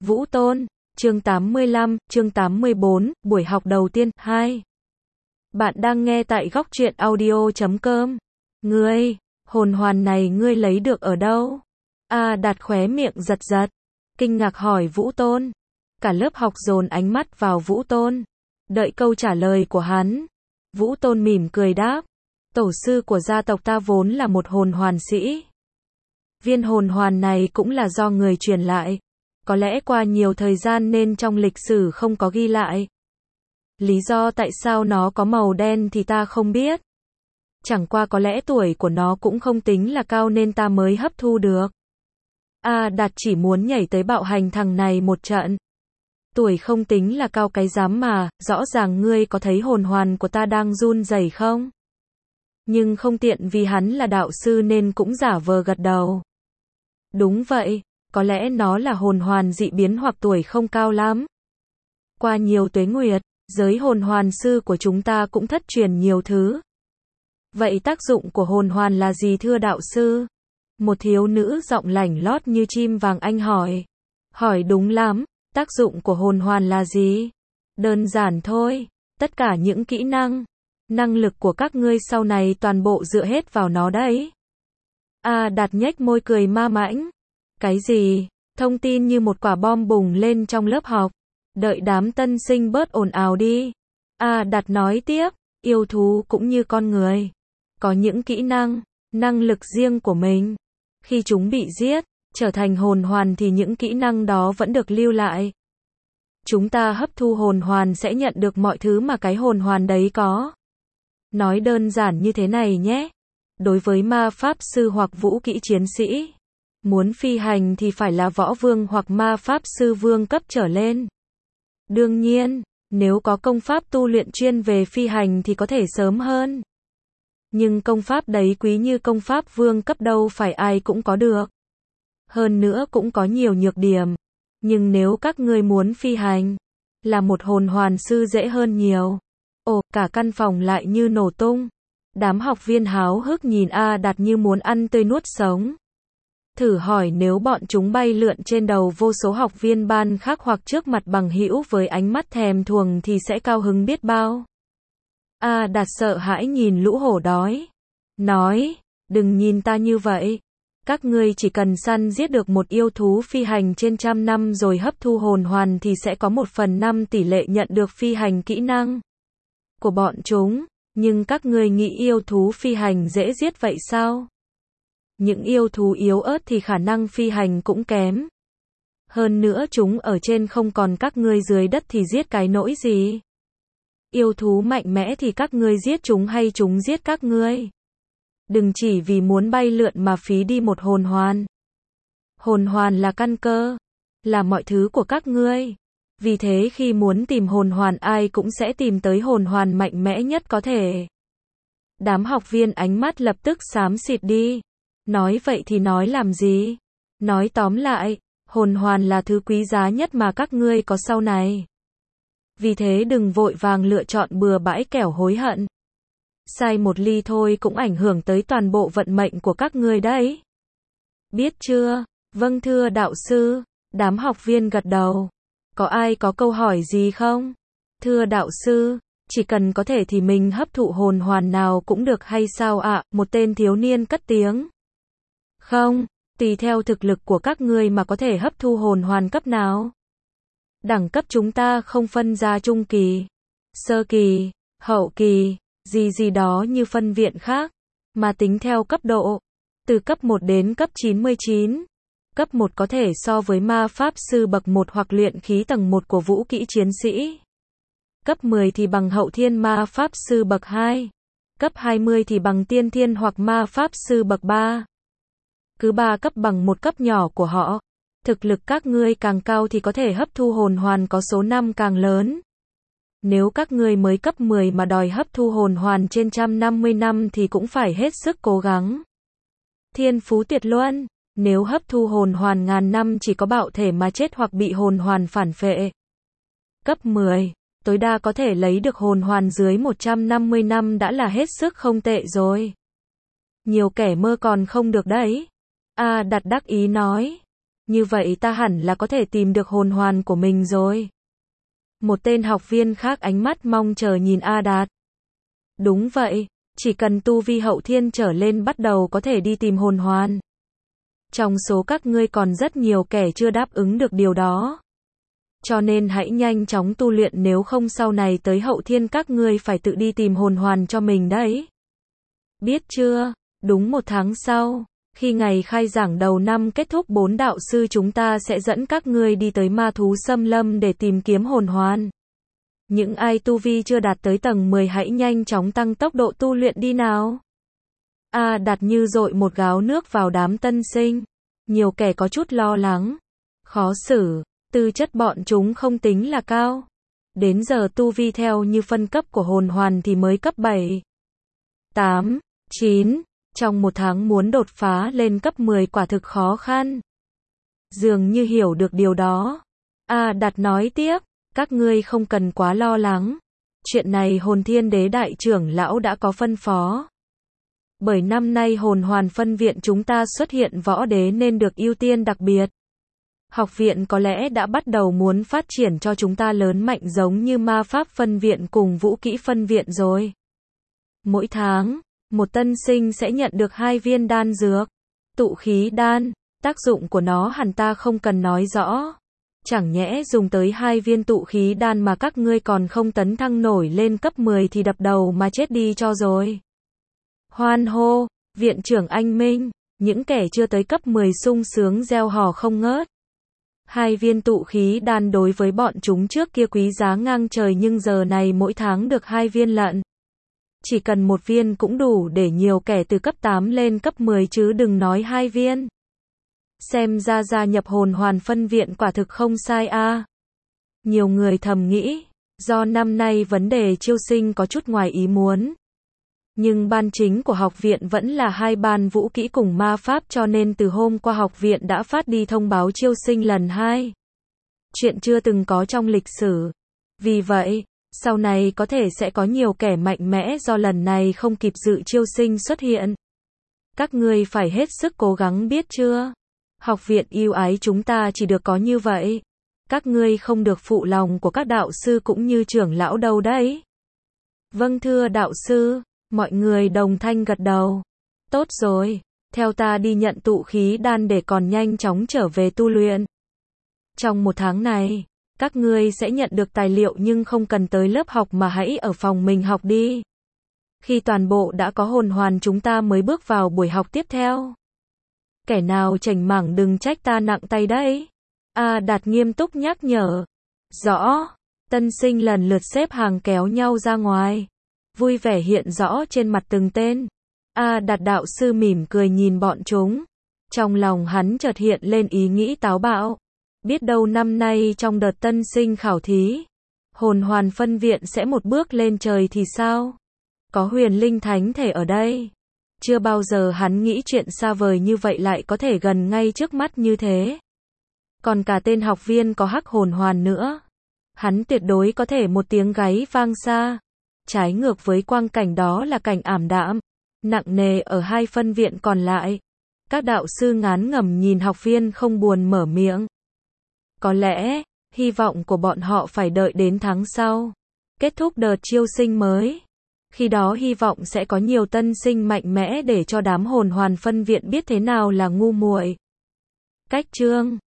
Vũ Tôn, chương 85, chương 84, buổi học đầu tiên, 2. Bạn đang nghe tại góc truyện audio.com. Ngươi, hồn hoàn này ngươi lấy được ở đâu? Đạt khóe miệng giật giật, kinh ngạc hỏi Vũ Tôn. Cả lớp học dồn ánh mắt vào Vũ Tôn, đợi câu trả lời của hắn. Vũ Tôn mỉm cười đáp, tổ sư của gia tộc ta vốn là một hồn hoàn sĩ. Viên hồn hoàn này cũng là do người truyền lại. Có lẽ qua nhiều thời gian nên trong lịch sử không có ghi lại. Lý do tại sao nó có màu đen thì ta không biết. Chẳng qua có lẽ tuổi của nó cũng không tính là cao nên ta mới hấp thu được. Đạt chỉ muốn nhảy tới bạo hành thằng này một trận. Tuổi không tính là cao cái dám mà, rõ ràng ngươi có thấy hồn hoàn của ta đang run rẩy không? Nhưng không tiện vì hắn là đạo sư nên cũng giả vờ gật đầu. Đúng vậy, có lẽ nó là hồn hoàn dị biến hoặc tuổi không cao lắm. Qua nhiều tuế nguyệt, giới hồn hoàn sư của chúng ta cũng thất truyền nhiều thứ. Vậy tác dụng của hồn hoàn là gì thưa đạo sư? Một thiếu nữ giọng lảnh lót như chim vàng anh hỏi. Hỏi đúng lắm, tác dụng của hồn hoàn là gì? Đơn giản thôi, tất cả những kỹ năng lực của các ngươi sau này toàn bộ dựa hết vào nó đấy. Đạt nhếch môi cười ma mãnh. Cái gì? Thông tin như một quả bom bùng lên trong lớp học. Đợi đám tân sinh bớt ồn ào đi. Đạt nói tiếp, yêu thú cũng như con người. Có những kỹ năng lực riêng của mình. Khi chúng bị giết, trở thành hồn hoàn thì những kỹ năng đó vẫn được lưu lại. Chúng ta hấp thu hồn hoàn sẽ nhận được mọi thứ mà cái hồn hoàn đấy có. Nói đơn giản như thế này nhé. Đối với ma pháp sư hoặc vũ kỹ chiến sĩ, muốn phi hành thì phải là võ vương hoặc ma pháp sư vương cấp trở lên. Đương nhiên, nếu có công pháp tu luyện chuyên về phi hành thì có thể sớm hơn. Nhưng công pháp đấy quý như công pháp vương cấp đâu phải ai cũng có được. Hơn nữa cũng có nhiều nhược điểm. Nhưng nếu các ngươi muốn phi hành, là một hồn hoàn sư dễ hơn nhiều. Cả căn phòng lại như nổ tung. Đám học viên háo hức nhìn Đạt như muốn ăn tươi nuốt sống. Thử hỏi nếu bọn chúng bay lượn trên đầu vô số học viên ban khác hoặc trước mặt bằng hữu với ánh mắt thèm thuồng thì sẽ cao hứng biết bao. Đạt sợ hãi nhìn lũ hổ đói. Nói, đừng nhìn ta như vậy. Các ngươi chỉ cần săn giết được một yêu thú phi hành trên 100 năm rồi hấp thu hồn hoàn thì sẽ có 1/5 tỷ lệ nhận được phi hành kỹ năng của bọn chúng. Nhưng các ngươi nghĩ yêu thú phi hành dễ giết vậy sao? Những yêu thú yếu ớt thì khả năng phi hành cũng kém. Hơn nữa chúng ở trên không còn các ngươi dưới đất thì giết cái nỗi gì? Yêu thú mạnh mẽ thì các ngươi giết chúng hay chúng giết các ngươi? Đừng chỉ vì muốn bay lượn mà phí đi một hồn hoàn. Hồn hoàn là căn cơ, là mọi thứ của các ngươi. Vì thế khi muốn tìm hồn hoàn ai cũng sẽ tìm tới hồn hoàn mạnh mẽ nhất có thể. Đám học viên ánh mắt lập tức xám xịt đi. Nói vậy thì nói làm gì? Nói tóm lại, hồn hoàn là thứ quý giá nhất mà các ngươi có sau này. Vì thế đừng vội vàng lựa chọn bừa bãi kẻo hối hận. Sai một ly thôi cũng ảnh hưởng tới toàn bộ vận mệnh của các ngươi đấy. Biết chưa? Vâng thưa đạo sư. Đám học viên gật đầu. Có ai có câu hỏi gì không? Thưa đạo sư, chỉ cần có thể thì mình hấp thụ hồn hoàn nào cũng được hay sao ạ? Một tên thiếu niên cất tiếng. Không, tùy theo thực lực của các ngươi mà có thể hấp thu hồn hoàn cấp nào. Đẳng cấp chúng ta không phân ra trung kỳ, sơ kỳ, hậu kỳ, gì đó như phân viện khác, mà tính theo cấp độ, từ cấp 1 đến cấp 99. Cấp 1 có thể so với ma pháp sư bậc 1 hoặc luyện khí tầng 1 của vũ kỹ chiến sĩ. Cấp 10 thì bằng hậu thiên ma pháp sư bậc 2. Cấp 20 thì bằng tiên thiên hoặc ma pháp sư bậc 3. Cứ 3 cấp bằng một cấp nhỏ của họ. Thực lực các ngươi càng cao thì có thể hấp thu hồn hoàn có số năm càng lớn. Nếu các ngươi mới cấp 10 mà đòi hấp thu hồn hoàn trên 150 năm thì cũng phải hết sức cố gắng. Thiên phú tuyệt luân. Nếu hấp thu hồn hoàn ngàn năm chỉ có bạo thể mà chết hoặc bị hồn hoàn phản phệ. Cấp 10, tối đa có thể lấy được hồn hoàn dưới 150 năm đã là hết sức không tệ rồi. Nhiều kẻ mơ còn không được đấy. Đạt đắc ý nói. Như vậy ta hẳn là có thể tìm được hồn hoàn của mình rồi. Một tên học viên khác ánh mắt mong chờ nhìn A Đạt. Đúng vậy, chỉ cần tu vi hậu thiên trở lên bắt đầu có thể đi tìm hồn hoàn. Trong số các ngươi còn rất nhiều kẻ chưa đáp ứng được điều đó. Cho nên hãy nhanh chóng tu luyện, nếu không sau này tới hậu thiên các ngươi phải tự đi tìm hồn hoàn cho mình đấy. Biết chưa? Đúng 1 tháng sau, khi ngày khai giảng đầu năm kết thúc, 4 đạo sư chúng ta sẽ dẫn các ngươi đi tới ma thú xâm lâm để tìm kiếm hồn hoàn. Những ai tu vi chưa đạt tới tầng 10 hãy nhanh chóng tăng tốc độ tu luyện đi nào. A Đạt như dội một gáo nước vào đám tân sinh. Nhiều kẻ có chút lo lắng, khó xử, tư chất bọn chúng không tính là cao. Đến giờ tu vi theo như phân cấp của hồn hoàn thì mới cấp 7, 8, 9. Trong 1 tháng muốn đột phá lên cấp 10 quả thực khó khăn. Dường như hiểu được điều đó, A Đạt nói tiếp, các ngươi không cần quá lo lắng. Chuyện này Hồn Thiên Đế đại trưởng lão đã có phân phó. Bởi năm nay hồn hoàn phân viện chúng ta xuất hiện võ đế nên được ưu tiên đặc biệt. Học viện có lẽ đã bắt đầu muốn phát triển cho chúng ta lớn mạnh giống như ma pháp phân viện cùng vũ kỹ phân viện rồi. Mỗi tháng, một tân sinh sẽ nhận được 2 viên đan dược. Tụ khí đan, tác dụng của nó hẳn ta không cần nói rõ. Chẳng nhẽ dùng tới 2 viên tụ khí đan mà các ngươi còn không tấn thăng nổi lên cấp 10 thì đập đầu mà chết đi cho rồi. Hoan hô, viện trưởng anh Minh, những kẻ chưa tới cấp 10 sung sướng reo hò không ngớt. 2 viên tụ khí đan đối với bọn chúng trước kia quý giá ngang trời nhưng giờ này mỗi tháng được 2 viên lận. Chỉ cần 1 viên cũng đủ để nhiều kẻ từ cấp 8 lên cấp 10 chứ đừng nói 2 viên. Xem ra gia nhập hồn hoàn phân viện quả thực không sai a. Nhiều người thầm nghĩ, do năm nay vấn đề chiêu sinh có chút ngoài ý muốn. Nhưng ban chính của học viện vẫn là 2 ban vũ kỹ cùng ma pháp cho nên từ hôm qua học viện đã phát đi thông báo chiêu sinh lần 2. Chuyện chưa từng có trong lịch sử. Vì vậy, sau này có thể sẽ có nhiều kẻ mạnh mẽ do lần này không kịp dự chiêu sinh xuất hiện. Các ngươi phải hết sức cố gắng biết chưa? Học viện yêu ái chúng ta chỉ được có như vậy. Các ngươi không được phụ lòng của các đạo sư cũng như trưởng lão đâu đấy. Vâng thưa đạo sư. Mọi người đồng thanh gật đầu. Tốt rồi, theo ta đi nhận tụ khí đan để còn nhanh chóng trở về tu luyện. Trong 1 tháng này, các ngươi sẽ nhận được tài liệu nhưng không cần tới lớp học mà hãy ở phòng mình học đi. Khi toàn bộ đã có hồn hoàn chúng ta mới bước vào buổi học tiếp theo. Kẻ nào chảnh mảng đừng trách ta nặng tay đấy. A Đạt nghiêm túc nhắc nhở. Rõ, tân sinh lần lượt xếp hàng kéo nhau ra ngoài. Vui vẻ hiện rõ trên mặt từng tên. A Đạt đạo sư mỉm cười nhìn bọn chúng. Trong lòng hắn chợt hiện lên ý nghĩ táo bạo. Biết đâu năm nay trong đợt tân sinh khảo thí, hồn hoàn phân viện sẽ một bước lên trời thì sao? Có huyền linh thánh thể ở đây. Chưa bao giờ hắn nghĩ chuyện xa vời như vậy lại có thể gần ngay trước mắt như thế. Còn cả tên học viên có hắc hồn hoàn nữa. Hắn tuyệt đối có thể một tiếng gáy vang xa. Trái ngược với quang cảnh đó là cảnh ảm đạm, nặng nề ở 2 phân viện còn lại. Các đạo sư ngán ngẩm nhìn học viên không buồn mở miệng. Có lẽ, hy vọng của bọn họ phải đợi đến tháng sau. Kết thúc đợt chiêu sinh mới. Khi đó hy vọng sẽ có nhiều tân sinh mạnh mẽ để cho đám hồn hoàn phân viện biết thế nào là ngu muội. Cách chương